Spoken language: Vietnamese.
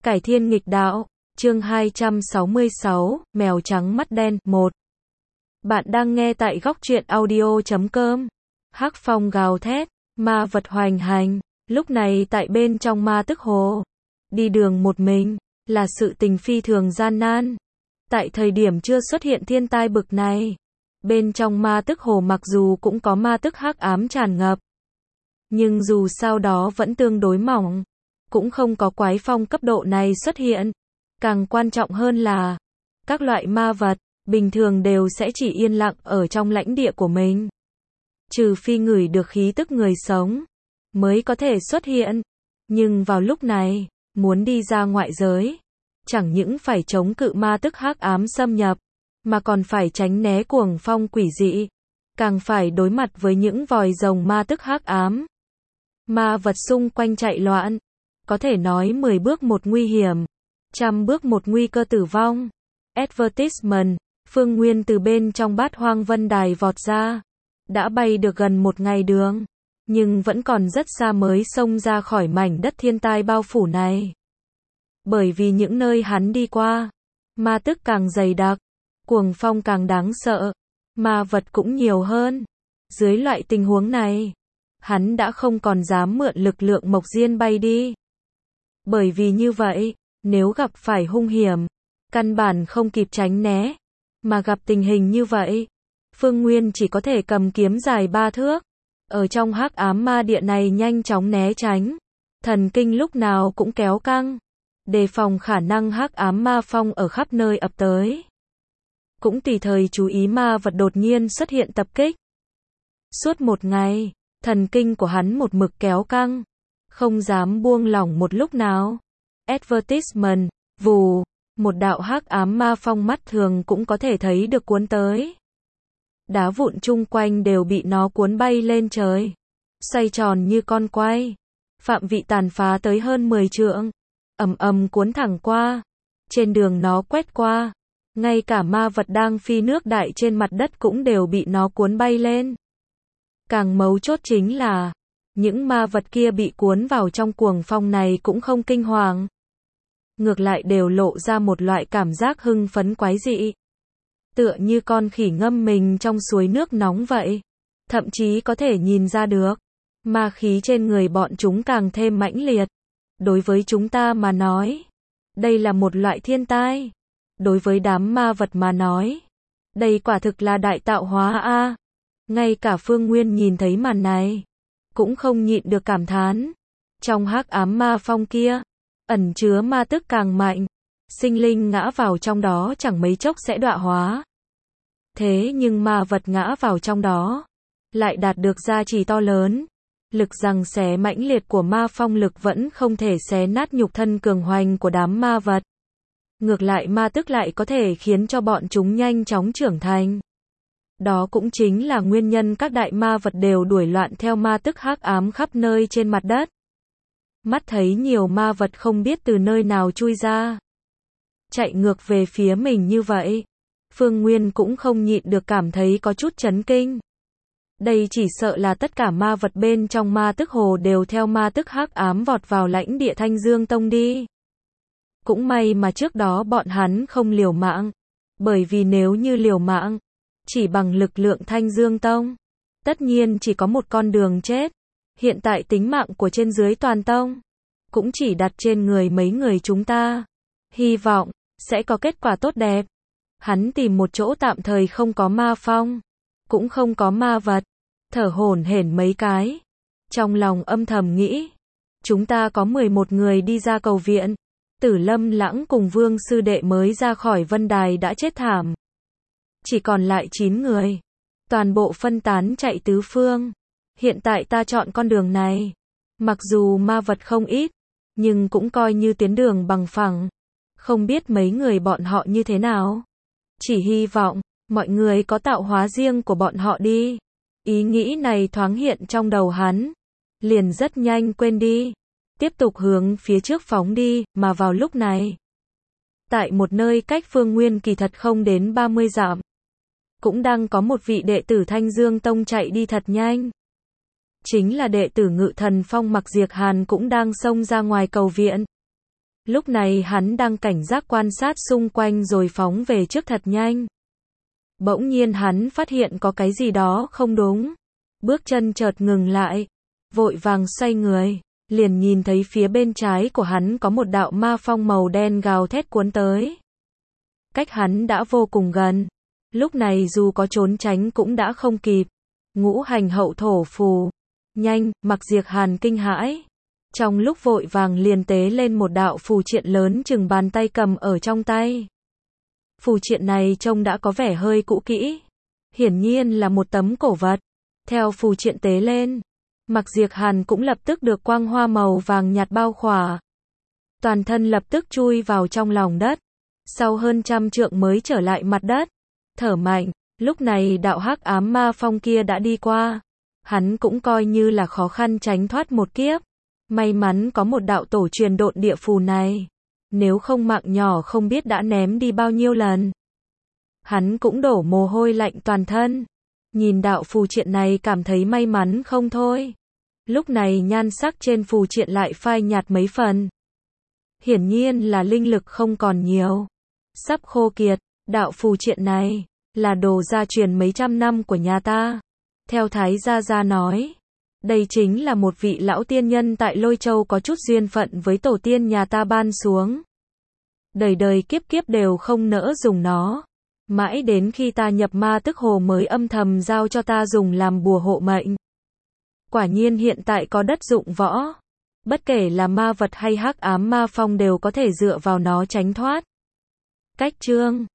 Cải thiên nghịch đạo, chương 266, mèo trắng mắt đen, 1. Bạn đang nghe tại góc truyện audio.com. Hắc phong gào thét, ma vật hoành hành, lúc này tại bên trong ma tức hồ. Đi đường một mình, là sự tình phi thường gian nan. Tại thời điểm chưa xuất hiện thiên tai bực này, bên trong ma tức hồ mặc dù cũng có ma tức hắc ám tràn ngập, nhưng dù sao đó vẫn tương đối mỏng. Cũng không có quái phong cấp độ này xuất hiện. Càng quan trọng hơn là, các loại ma vật, bình thường đều sẽ chỉ yên lặng ở trong lãnh địa của mình. Trừ phi ngửi được khí tức người sống, mới có thể xuất hiện. Nhưng vào lúc này, muốn đi ra ngoại giới, chẳng những phải chống cự ma tức hắc ám xâm nhập, mà còn phải tránh né cuồng phong quỷ dị. Càng phải đối mặt với những vòi rồng ma tức hắc ám. Ma vật xung quanh chạy loạn. Có thể nói 10 bước một nguy hiểm, 100 bước một nguy cơ tử vong. Advertisement, Phương Nguyên từ bên trong Bát Hoang Vân Đài vọt ra. Đã bay được gần một ngày đường, nhưng vẫn còn rất xa mới xông ra khỏi mảnh đất thiên tai bao phủ này. Bởi vì những nơi hắn đi qua, ma tức càng dày đặc, cuồng phong càng đáng sợ, ma vật cũng nhiều hơn. Dưới loại tình huống này, hắn đã không còn dám mượn lực lượng mộc diên bay đi. Bởi vì như vậy, nếu gặp phải hung hiểm, căn bản không kịp tránh né, mà gặp tình hình như vậy, Phương Nguyên chỉ có thể cầm kiếm dài 3 thước, ở trong hắc ám ma địa này nhanh chóng né tránh, thần kinh lúc nào cũng kéo căng, đề phòng khả năng hắc ám ma phong ở khắp nơi ập tới. Cũng tùy thời chú ý ma vật đột nhiên xuất hiện tập kích. Suốt một ngày, thần kinh của hắn một mực kéo căng, không dám buông lỏng một lúc nào. Advertisement, vù, một đạo hắc ám ma phong mắt thường cũng có thể thấy được cuốn tới. Đá vụn chung quanh đều bị nó cuốn bay lên trời, xoay tròn như con quay. Phạm vị tàn phá tới hơn 10 trượng, ầm ầm cuốn thẳng qua. Trên đường nó quét qua, ngay cả ma vật đang phi nước đại trên mặt đất cũng đều bị nó cuốn bay lên. Càng mấu chốt chính là, những ma vật kia bị cuốn vào trong cuồng phong này cũng không kinh hoàng. Ngược lại đều lộ ra một loại cảm giác hưng phấn quái dị. Tựa như con khỉ ngâm mình trong suối nước nóng vậy. Thậm chí có thể nhìn ra được, ma khí trên người bọn chúng càng thêm mãnh liệt. Đối với chúng ta mà nói, đây là một loại thiên tai. Đối với đám ma vật mà nói, đây quả thực là đại tạo hóa a. Ngay cả Phương Nguyên nhìn thấy màn này, cũng không nhịn được cảm thán. Trong hắc ám ma phong kia, ẩn chứa ma tức càng mạnh, sinh linh ngã vào trong đó chẳng mấy chốc sẽ đọa hóa. Thế nhưng ma vật ngã vào trong đó, lại đạt được gia trì to lớn. Lực giằng xé mãnh liệt của ma phong lực vẫn không thể xé nát nhục thân cường hoành của đám ma vật. Ngược lại ma tức lại có thể khiến cho bọn chúng nhanh chóng trưởng thành. Đó cũng chính là nguyên nhân các đại ma vật đều đuổi loạn theo ma tức hắc ám khắp nơi trên mặt đất. Mắt thấy nhiều ma vật không biết từ nơi nào chui ra, chạy ngược về phía mình như vậy, Phương Nguyên cũng không nhịn được cảm thấy có chút chấn kinh. Đây chỉ sợ là tất cả ma vật bên trong ma tức hồ đều theo ma tức hắc ám vọt vào lãnh địa Thanh Dương Tông đi. Cũng may mà trước đó bọn hắn không liều mạng, bởi vì nếu như liều mạng, chỉ bằng lực lượng Thanh Dương Tông, tất nhiên chỉ có một con đường chết. Hiện tại tính mạng của trên dưới toàn tông, cũng chỉ đặt trên người mấy người chúng ta. Hy vọng, sẽ có kết quả tốt đẹp. Hắn tìm một chỗ tạm thời không có ma phong, cũng không có ma vật, thở hổn hển mấy cái. Trong lòng âm thầm nghĩ, chúng ta có 11 người đi ra cầu viện. Tử Lâm Lãng cùng Vương sư đệ mới ra khỏi Vân Đài đã chết thảm. Chỉ còn lại 9 người. Toàn bộ phân tán chạy tứ phương. Hiện tại ta chọn con đường này. Mặc dù ma vật không ít, nhưng cũng coi như tuyến đường bằng phẳng. Không biết mấy người bọn họ như thế nào. Chỉ hy vọng, mọi người có tạo hóa riêng của bọn họ đi. Ý nghĩ này thoáng hiện trong đầu hắn. Liền rất nhanh quên đi. Tiếp tục hướng phía trước phóng đi, mà vào lúc này. Tại một nơi cách Phương Nguyên kỳ thật không đến 30 dặm. Cũng đang có một vị đệ tử Thanh Dương Tông chạy đi thật nhanh. Chính là đệ tử Ngự Thần Phong Mặc Diệt Hàn cũng đang xông ra ngoài cầu viện. Lúc này hắn đang cảnh giác quan sát xung quanh rồi phóng về trước thật nhanh. Bỗng nhiên hắn phát hiện có cái gì đó không đúng. Bước chân chợt ngừng lại, vội vàng xoay người, liền nhìn thấy phía bên trái của hắn có một đạo ma phong màu đen gào thét cuốn tới. Cách hắn đã vô cùng gần, lúc này dù có trốn tránh cũng đã không kịp. Ngũ hành hậu thổ phù. Nhanh, Mặc Diệt Hàn kinh hãi. Trong lúc vội vàng liền tế lên một đạo phù triện lớn chừng bàn tay cầm ở trong tay. Phù triện này trông đã có vẻ hơi cũ kỹ. Hiển nhiên là một tấm cổ vật. Theo phù triện tế lên, Mặc Diệt Hàn cũng lập tức được quang hoa màu vàng nhạt bao khỏa. Toàn thân lập tức chui vào trong lòng đất. Sau hơn 100 trượng mới trở lại mặt đất. Thở mạnh, lúc này đạo hắc ám ma phong kia đã đi qua. Hắn cũng coi như là khó khăn tránh thoát một kiếp. May mắn có một đạo tổ truyền độn địa phù này. Nếu không mạng nhỏ không biết đã ném đi bao nhiêu lần. Hắn cũng đổ mồ hôi lạnh toàn thân. Nhìn đạo phù triện này cảm thấy may mắn không thôi. Lúc này nhan sắc trên phù triện lại phai nhạt mấy phần. Hiển nhiên là linh lực không còn nhiều. Sắp khô kiệt, đạo phù triện này là đồ gia truyền mấy trăm năm của nhà ta. Theo Thái Gia Gia nói, đây chính là một vị lão tiên nhân tại Lôi Châu có chút duyên phận với tổ tiên nhà ta ban xuống. Đời đời kiếp kiếp đều không nỡ dùng nó. Mãi đến khi ta nhập ma tức hồ mới âm thầm giao cho ta dùng làm bùa hộ mệnh. Quả nhiên hiện tại có đất dụng võ. Bất kể là ma vật hay hắc ám ma phong đều có thể dựa vào nó tránh thoát. Cách chương